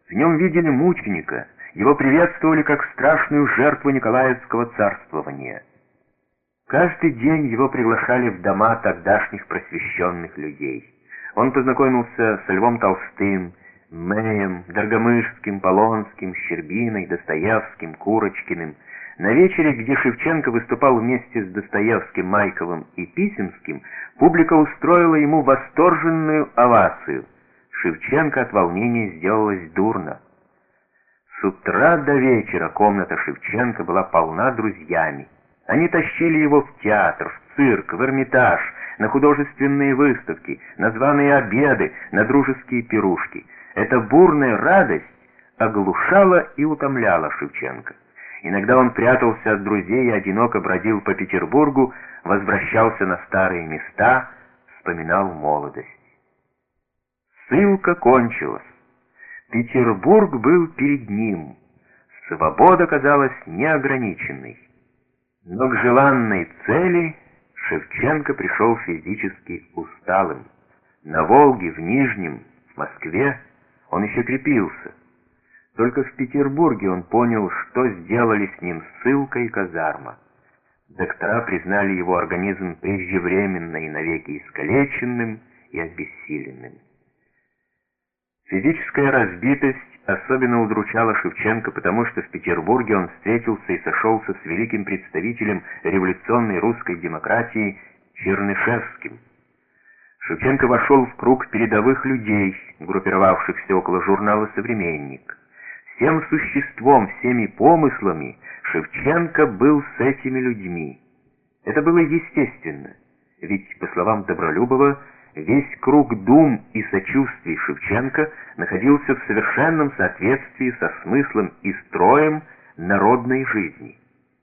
В нем видели мученика, его приветствовали как страшную жертву Николаевского царствования. Каждый день его приглашали в дома тогдашних просвещенных людей. Он познакомился со Львом Толстым, Мэем, Доргомышским, Полонским, Щербиной, Достоевским, Курочкиным. На вечере, где Шевченко выступал вместе с Достоевским, Майковым и Писемским, публика устроила ему восторженную овацию. Шевченко от волнения сделалось дурно. С утра до вечера комната Шевченко была полна друзьями. Они тащили его в театр, в цирк, в Эрмитаж, на художественные выставки, на званые обеды, на дружеские пирушки. Эта бурная радость оглушала и утомляла Шевченко. Иногда он прятался от друзей и одиноко бродил по Петербургу, возвращался на старые места, вспоминал молодость. Ссылка кончилась. Петербург был перед ним. Свобода казалась неограниченной. Но к желанной цели Шевченко пришел физически усталым. На Волге, в Нижнем, в Москве он еще крепился. Только в Петербурге он понял, что сделали с ним ссылка и казарма. Доктора признали его организм преждевременно и навеки искалеченным и обессиленным. Физическая разбитость особенно удручала Шевченко, потому что в Петербурге он встретился и сошелся с великим представителем революционной русской демократии Чернышевским. Шевченко вошел в круг передовых людей, группировавшихся около журнала «Современник». Всем существом, всеми помыслами Шевченко был с этими людьми. Это было естественно, ведь, по словам Добролюбова, весь круг дум и сочувствий Шевченко находился в совершенном соответствии со смыслом и строем народной жизни.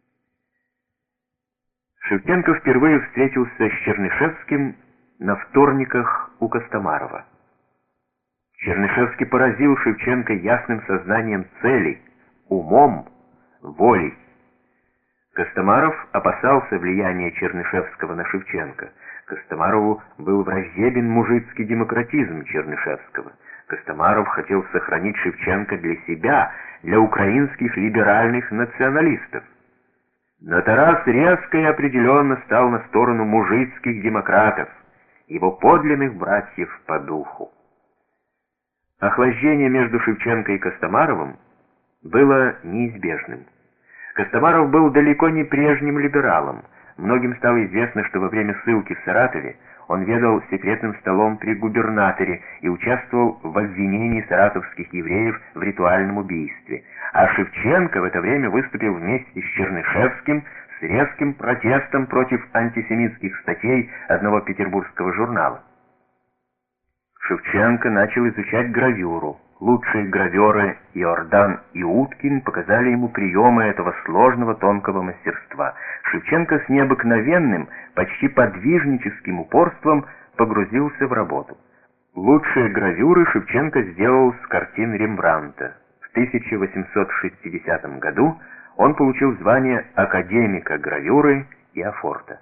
Шевченко впервые встретился с Чернышевским на вторниках у Костомарова. Чернышевский поразил Шевченко ясным сознанием целей, умом, волей. Костомаров опасался влияния Чернышевского на Шевченко. Костомарову был враждебен мужицкий демократизм Чернышевского. Костомаров хотел сохранить Шевченко для себя, для украинских либеральных националистов. Но Тарас резко и определенно стал на сторону мужицких демократов, его подлинных братьев по духу. Охлаждение между Шевченко и Костомаровым было неизбежным. Костомаров был далеко не прежним либералом. Многим стало известно, что во время ссылки в Саратове он ведал секретным столом при губернаторе и участвовал в обвинении саратовских евреев в ритуальном убийстве. А Шевченко в это время выступил вместе с Чернышевским с резким протестом против антисемитских статей одного петербургского журнала. Шевченко начал изучать гравюру. Лучшие граверы Иордан и Уткин показали ему приемы этого сложного тонкого мастерства. Шевченко с необыкновенным, почти подвижническим упорством погрузился в работу. Лучшие гравюры Шевченко сделал с картин Рембрандта. В 1860 году он получил звание академика гравюры и афорта.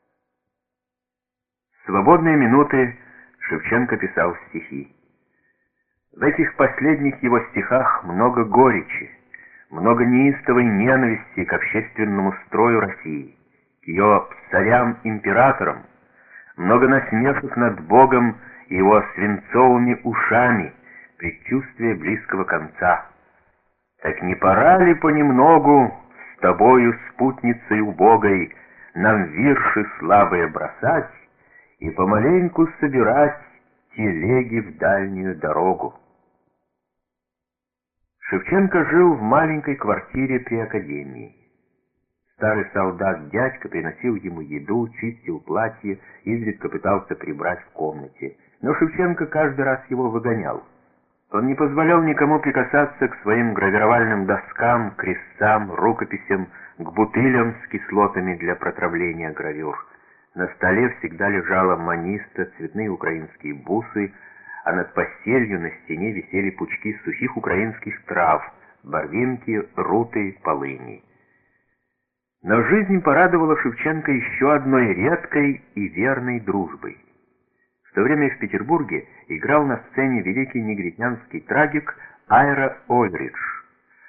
В свободные минуты Шевченко писал стихи. В этих последних его стихах много горечи, много неистовой ненависти к общественному строю России, к ее царям-императорам, много насмешек над Богом и его свинцовыми ушами, предчувствие близкого конца. Так не пора ли понемногу с тобою, спутницей убогой, нам вирши слабые бросать и помаленьку собирать телеги в дальнюю дорогу? Шевченко жил в маленькой квартире при академии. Старый солдат-дядька приносил ему еду, чистил платье, изредка пытался прибрать в комнате. Но Шевченко каждый раз его выгонял. Он не позволял никому прикасаться к своим гравировальным доскам, к резцам, рукописям, к бутылям с кислотами для протравления гравюр. На столе всегда лежала маниста, цветные украинские бусы, а над постелью на стене висели пучки сухих украинских трав, барвинки, руты, полыни. Но жизнь порадовала Шевченко еще одной редкой и верной дружбой. В то время в Петербурге играл на сцене великий негритянский трагик Айра Ольридж.